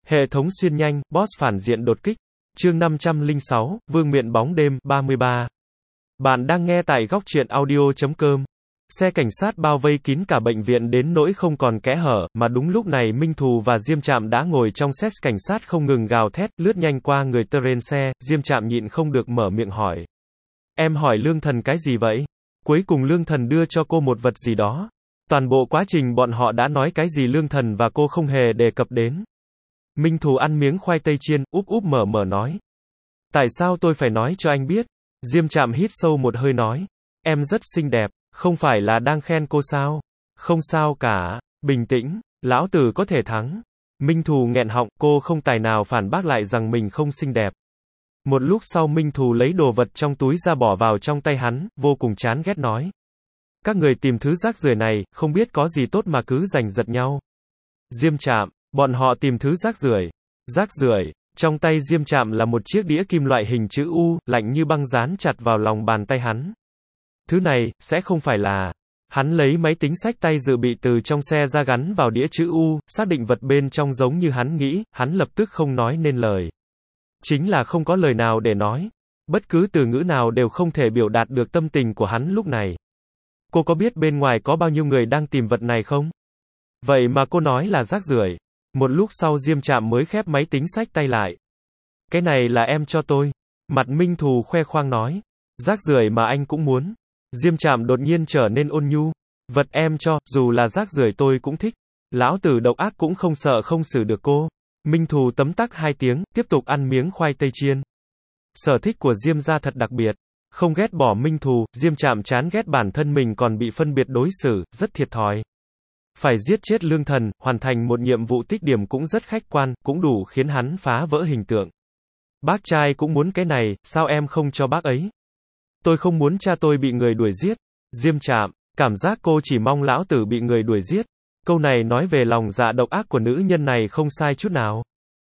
Hệ thống xuyên nhanh, boss phản diện đột kích. Chương 506, Vương miện bóng đêm, 33. Bạn đang nghe tại góc truyện audio.com. Xe cảnh sát bao vây kín cả bệnh viện đến nỗi không còn kẽ hở, mà đúng lúc này Minh Thù và Diêm Trạm đã ngồi trong xe cảnh sát không ngừng gào thét, lướt nhanh qua người trên xe, Diêm Trạm nhịn không được mở miệng hỏi. Em hỏi Lương Thần cái gì vậy? Cuối cùng Lương Thần đưa cho cô một vật gì đó. Toàn bộ quá trình bọn họ đã nói cái gì Lương Thần và cô không hề đề cập đến. Minh Thù ăn miếng khoai tây chiên, úp úp mở mở nói. Tại sao tôi phải nói cho anh biết? Diêm Trạm hít sâu một hơi nói. Em rất xinh đẹp, không phải là đang khen cô sao? Không sao cả, bình tĩnh, lão tử có thể thắng. Minh Thù nghẹn họng, cô không tài nào phản bác lại rằng mình không xinh đẹp. Một lúc sau Minh Thù lấy đồ vật trong túi ra bỏ vào trong tay hắn, vô cùng chán ghét nói. Các người tìm thứ rác rưởi này, không biết có gì tốt mà cứ giành giật nhau. Diêm Trạm, bọn họ tìm thứ rác rưởi. Rác rưởi. Trong tay Diêm Trạm là một chiếc đĩa kim loại hình chữ U, lạnh như băng dán chặt vào lòng bàn tay hắn. Thứ này, sẽ không phải là... Hắn lấy máy tính xách tay dự bị từ trong xe ra gắn vào đĩa chữ U, xác định vật bên trong giống như hắn nghĩ, hắn lập tức không nói nên lời. Chính là không có lời nào để nói. Bất cứ từ ngữ nào đều không thể biểu đạt được tâm tình của hắn lúc này. Cô có biết bên ngoài có bao nhiêu người đang tìm vật này không? Vậy mà cô nói là rác rưởi. Một lúc sau Diêm Trạm mới khép máy tính xách tay lại. Cái này là em cho tôi. Mặt Minh Thù khoe khoang nói. Rác rưởi mà anh cũng muốn. Diêm Trạm đột nhiên trở nên ôn nhu. Vật em cho, dù là rác rưởi tôi cũng thích. Lão tử độc ác cũng không sợ không xử được cô. Minh Thù tấm tắc 2 tiếng, tiếp tục ăn miếng khoai tây chiên. Sở thích của Diêm gia thật đặc biệt. Không ghét bỏ Minh Thù, Diêm Trạm chán ghét bản thân mình còn bị phân biệt đối xử, rất thiệt thòi. Phải giết chết Lương Thần, hoàn thành một nhiệm vụ tích điểm cũng rất khách quan, cũng đủ khiến hắn phá vỡ hình tượng. Bác trai cũng muốn cái này, sao em không cho bác ấy? Tôi không muốn cha tôi bị người đuổi giết. Diêm Trạm, cảm giác cô chỉ mong lão tử bị người đuổi giết. Câu này nói về lòng dạ độc ác của nữ nhân này không sai chút nào.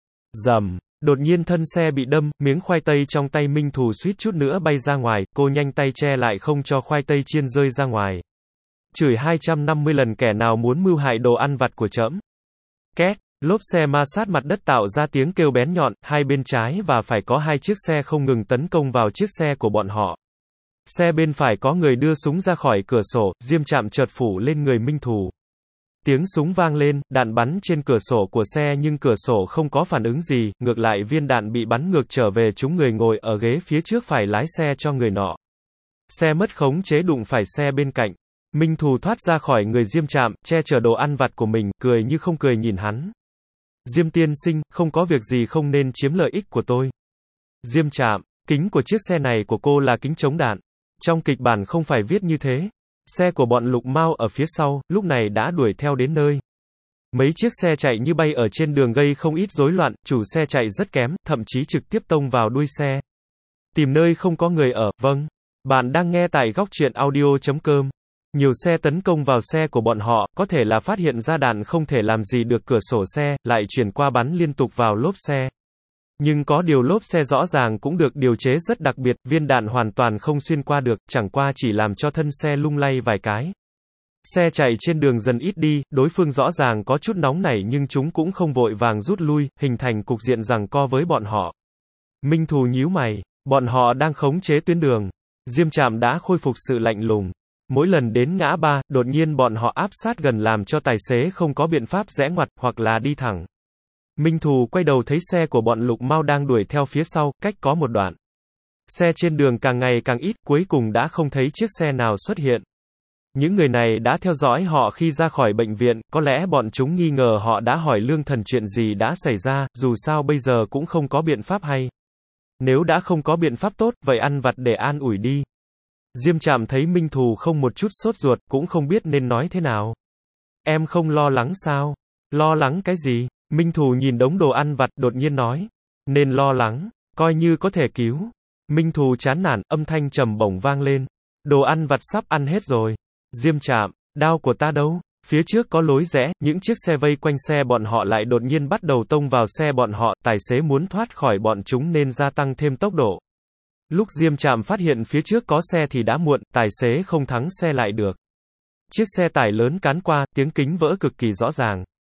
Rầm, đột nhiên thân xe bị đâm, miếng khoai tây trong tay Minh Thù suýt chút nữa bay ra ngoài, cô nhanh tay che lại không cho khoai tây chiên rơi ra ngoài. Chửi 250 lần kẻ nào muốn mưu hại đồ ăn vặt của trẫm. Két, lốp xe ma sát mặt đất tạo ra tiếng kêu bén nhọn, hai bên trái và phải có 2 chiếc xe không ngừng tấn công vào chiếc xe của bọn họ. Xe bên phải có người đưa súng ra khỏi cửa sổ, Diêm Trạm chợt phủ lên người Minh Thù. Tiếng súng vang lên, đạn bắn trên cửa sổ của xe nhưng cửa sổ không có phản ứng gì, ngược lại viên đạn bị bắn ngược trở về trúng người ngồi ở ghế phía trước phải lái xe cho người nọ. Xe mất khống chế đụng phải xe bên cạnh. Minh Thù thoát ra khỏi người Diêm Trạm, che chở đồ ăn vặt của mình, cười như không cười nhìn hắn. Diêm tiên sinh, không có việc gì không nên chiếm lợi ích của tôi. Diêm Trạm, kính của chiếc xe này của cô là kính chống đạn. Trong kịch bản không phải viết như thế. Xe của bọn Lục Mao ở phía sau, lúc này đã đuổi theo đến nơi. Mấy chiếc xe chạy như bay ở trên đường gây không ít rối loạn, chủ xe chạy rất kém, thậm chí trực tiếp tông vào đuôi xe. Tìm nơi không có người ở, vâng. Bạn đang nghe tại góc truyện audio.com. Nhiều xe tấn công vào xe của bọn họ, có thể là phát hiện ra đạn không thể làm gì được cửa sổ xe, lại chuyển qua bắn liên tục vào lốp xe. Nhưng có điều lốp xe rõ ràng cũng được điều chế rất đặc biệt, viên đạn hoàn toàn không xuyên qua được, chẳng qua chỉ làm cho thân xe lung lay vài cái. Xe chạy trên đường dần ít đi, đối phương rõ ràng có chút nóng nảy nhưng chúng cũng không vội vàng rút lui, hình thành cục diện giằng co với bọn họ. Minh Thù nhíu mày, bọn họ đang khống chế tuyến đường. Diêm Trạm đã khôi phục sự lạnh lùng. Mỗi lần đến ngã ba, đột nhiên bọn họ áp sát gần làm cho tài xế không có biện pháp rẽ ngoặt, hoặc là đi thẳng. Minh Thù quay đầu thấy xe của bọn Lục Mao đang đuổi theo phía sau, cách có một đoạn. Xe trên đường càng ngày càng ít, cuối cùng đã không thấy chiếc xe nào xuất hiện. Những người này đã theo dõi họ khi ra khỏi bệnh viện, có lẽ bọn chúng nghi ngờ họ đã hỏi Lương Thần chuyện gì đã xảy ra, dù sao bây giờ cũng không có biện pháp hay. Nếu đã không có biện pháp tốt, vậy ăn vặt để an ủi đi. Diêm Trạm thấy Minh Thù không một chút sốt ruột, cũng không biết nên nói thế nào. Em không lo lắng sao? Lo lắng cái gì? Minh Thù nhìn đống đồ ăn vặt, đột nhiên nói. Nên lo lắng, coi như có thể cứu. Minh Thù chán nản, âm thanh trầm bổng vang lên. Đồ ăn vặt sắp ăn hết rồi. Diêm Trạm, đao của ta đâu? Phía trước có lối rẽ, những chiếc xe vây quanh xe bọn họ lại đột nhiên bắt đầu tông vào xe bọn họ, tài xế muốn thoát khỏi bọn chúng nên gia tăng thêm tốc độ. Lúc Diêm Trạm phát hiện phía trước có xe thì đã muộn, tài xế không thắng xe lại được. Chiếc xe tải lớn cán qua, tiếng kính vỡ cực kỳ rõ ràng.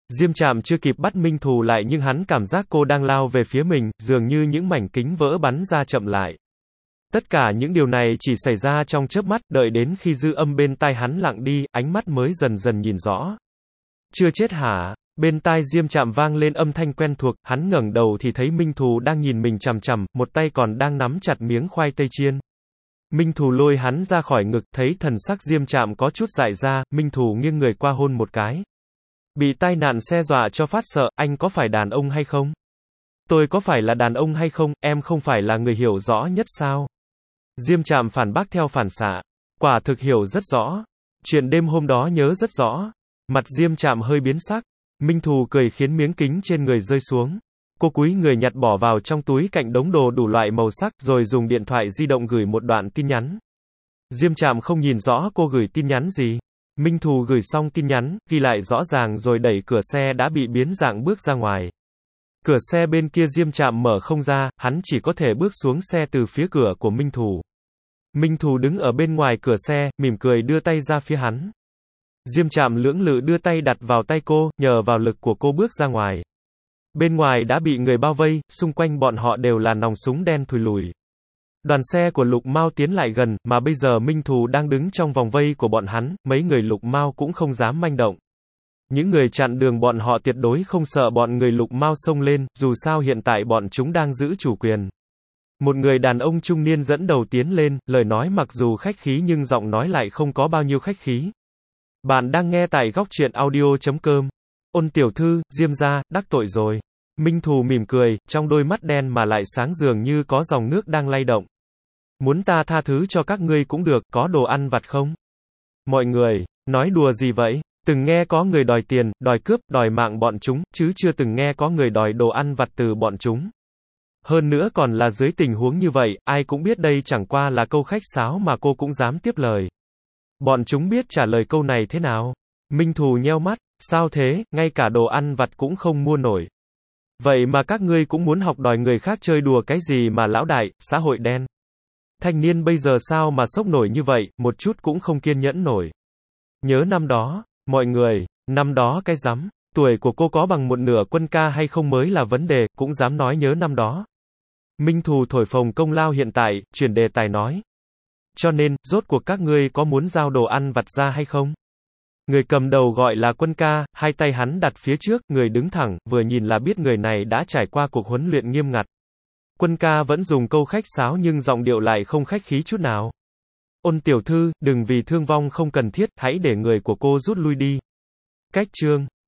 Diêm Trạm chưa kịp bắt Minh Thù lại nhưng hắn cảm giác cô đang lao về phía mình, dường như những mảnh kính vỡ bắn ra chậm lại. Tất cả những điều này chỉ xảy ra trong chớp mắt, đợi đến khi dư âm bên tai hắn lặng đi, ánh mắt mới dần dần nhìn rõ. Chưa chết hả? Bên tai Diêm Trạm vang lên âm thanh quen thuộc, hắn ngẩng đầu thì thấy Minh Thù đang nhìn mình chằm chằm, một tay còn đang nắm chặt miếng khoai tây chiên. Minh Thù lôi hắn ra khỏi ngực, thấy thần sắc Diêm Trạm có chút dại ra, Minh Thù nghiêng người qua hôn một cái. Bị tai nạn xe dọa cho phát sợ, anh có phải đàn ông hay không? Tôi có phải là đàn ông hay không, em không phải là người hiểu rõ nhất sao? Diêm Trạm phản bác theo phản xạ. Quả thực hiểu rất rõ. Chuyện đêm hôm đó nhớ rất rõ. Mặt Diêm Trạm hơi biến sắc. Minh Thù cười khiến miếng kính trên người rơi xuống. Cô cúi người nhặt bỏ vào trong túi cạnh đống đồ đủ loại màu sắc, rồi dùng điện thoại di động gửi một đoạn tin nhắn. Diêm Trạm không nhìn rõ cô gửi tin nhắn gì. Minh Thù gửi xong tin nhắn, ghi lại rõ ràng rồi đẩy cửa xe đã bị biến dạng bước ra ngoài. Cửa xe bên kia Diêm Trạm mở không ra, hắn chỉ có thể bước xuống xe từ phía cửa của Minh Thù. Minh Thù đứng ở bên ngoài cửa xe, mỉm cười đưa tay ra phía hắn. Diêm Trạm lưỡng lự đưa tay đặt vào tay cô, nhờ vào lực của cô bước ra ngoài. Bên ngoài đã bị người bao vây, xung quanh bọn họ đều là nòng súng đen thùi lùi. Đoàn xe của Lục Mao tiến lại gần, mà bây giờ Minh Thù đang đứng trong vòng vây của bọn hắn, mấy người Lục Mao cũng không dám manh động. Những người chặn đường bọn họ tuyệt đối không sợ bọn người Lục Mao xông lên, dù sao hiện tại bọn chúng đang giữ chủ quyền. Một người đàn ông trung niên dẫn đầu tiến lên, lời nói mặc dù khách khí nhưng giọng nói lại không có bao nhiêu khách khí. Bạn đang nghe tại góc truyện audio.com. Ôn tiểu thư, Diêm gia, đắc tội rồi. Minh Thù mỉm cười, trong đôi mắt đen mà lại sáng dường như có dòng nước đang lay động. Muốn ta tha thứ cho các ngươi cũng được, có đồ ăn vặt không? Mọi người, nói đùa gì vậy? Từng nghe có người đòi tiền, đòi cướp, đòi mạng bọn chúng, chứ chưa từng nghe có người đòi đồ ăn vặt từ bọn chúng. Hơn nữa còn là dưới tình huống như vậy, ai cũng biết đây chẳng qua là câu khách sáo mà cô cũng dám tiếp lời. Bọn chúng biết trả lời câu này thế nào? Minh Thù nheo mắt, sao thế, ngay cả đồ ăn vặt cũng không mua nổi. Vậy mà các ngươi cũng muốn học đòi người khác chơi đùa cái gì mà lão đại, xã hội đen. Thanh niên bây giờ sao mà sốc nổi như vậy, một chút cũng không kiên nhẫn nổi. Nhớ năm đó, mọi người, năm đó cái rắm, tuổi của cô có bằng một nửa Quân ca hay không mới là vấn đề, cũng dám nói nhớ năm đó. Minh Thù thổi phồng công lao hiện tại, chuyển đề tài nói. Cho nên, rốt cuộc các ngươi có muốn giao đồ ăn vặt ra hay không? Người cầm đầu gọi là Quân ca, hai tay hắn đặt phía trước, người đứng thẳng, vừa nhìn là biết người này đã trải qua cuộc huấn luyện nghiêm ngặt. Quân ca vẫn dùng câu khách sáo nhưng giọng điệu lại không khách khí chút nào. Ôn tiểu thư, đừng vì thương vong không cần thiết, hãy để người của cô rút lui đi. Cách chương